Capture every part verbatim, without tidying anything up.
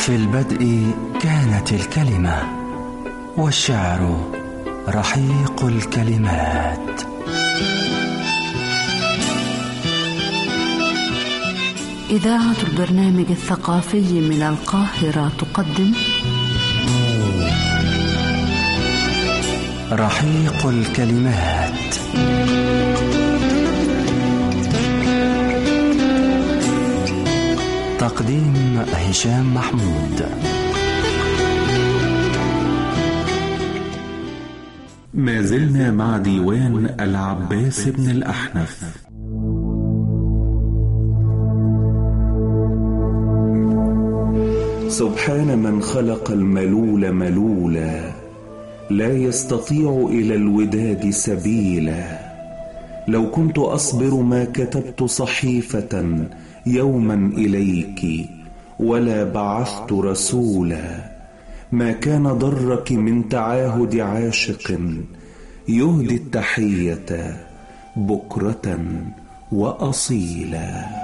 في البدء كانت الكلمة، والشعر رحيق الكلمات. إذاعة البرنامج الثقافي من القاهرة تقدم رحيق الكلمات. تقديم هشام محمود. ما زلنا مع ديوان العباس بن الأحنف. سبحان من خلق الملول ملولا، لا يستطيع إلى الوداد سبيلا. لو كنت أصبر ما كتبت صحيفة يوما إليك، ولا بعثت رسولا. ما كان ضرك من تعاهد عاشق، يهدي التحية بكرة وأصيلا.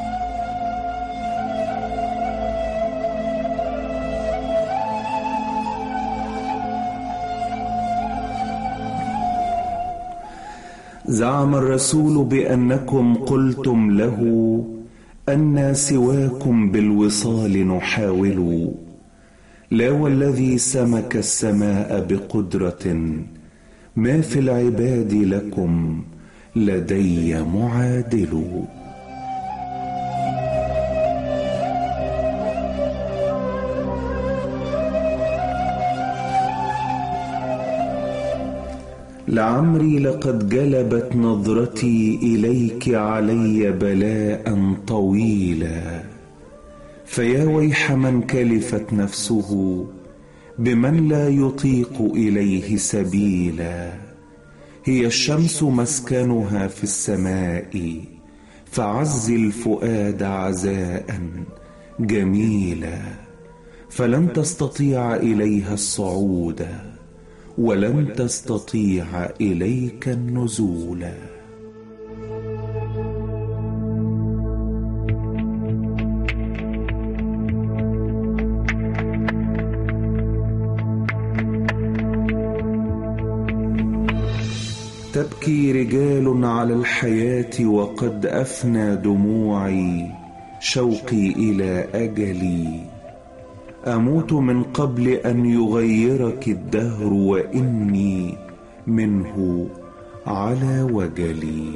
زعم الرسول بأنكم قلتم له أن سواكم بالوصال نحاول. لا والذي سمك السماء بقدرة، ما في العباد لكم لدي معادل. لعمري لقد جلبت نظرتي إليك علي بلاء طويلا. فيا ويح من كلفت نفسه بمن لا يطيق إليه سبيلا. هي الشمس مسكنها في السماء، فعز الفؤاد عزاء جميلا. فلن تستطيع إليها الصعود، ولن تستطيع إليك النزول. تبكي رجال على الحياة وقد أفنى دموعي شوقي إلى أجلي. أموت من قبل أن يغيرك الدهر، وإني منه على وجلي.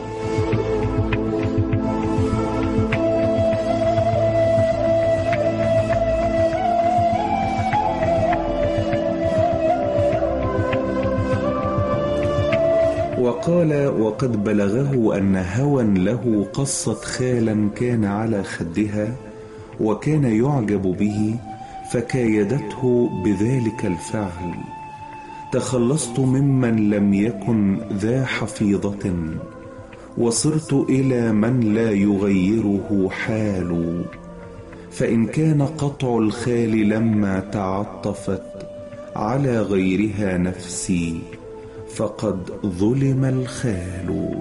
وقال وقد بلغه أن هوى له قصت خالا كان على خدها، وكان يعجب به، فكايدته بذلك الفعل. تخلصت ممن لم يكن ذا حفيظة، وصرت إلى من لا يغيره حال. فإن كان قطع الخال لما تعطفت على غيرها نفسي، فقد ظلم الخال.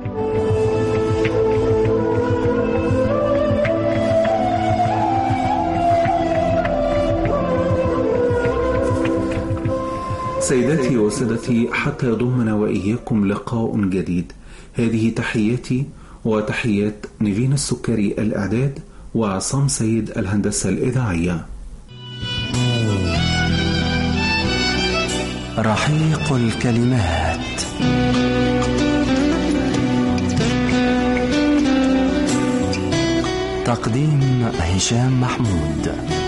سيداتي وسادتي، حتى يضمنا وإياكم لقاء جديد. هذه تحياتي وتحيات نيفين السكري الإعداد، وعصام سيد الهندسة الإذاعية. رحيق الكلمات. تقديم هشام محمود.